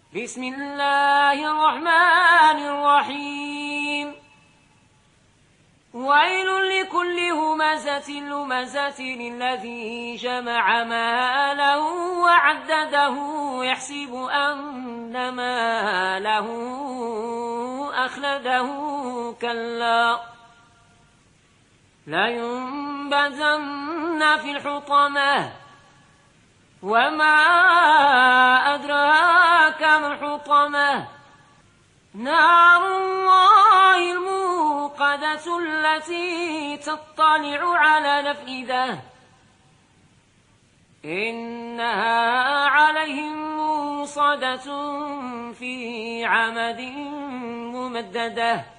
بسم الله الرحمن الرحيم ويل لكل همزة لمزة الذي جمع ماله وعدده يحسب أن ماله أخلده كلا لينبذن في الحطمة وما أدراك ما الحطمة نار الله الموقدة التي تطلع على الأفئدة إنها عليهم موصدة في عمد ممددة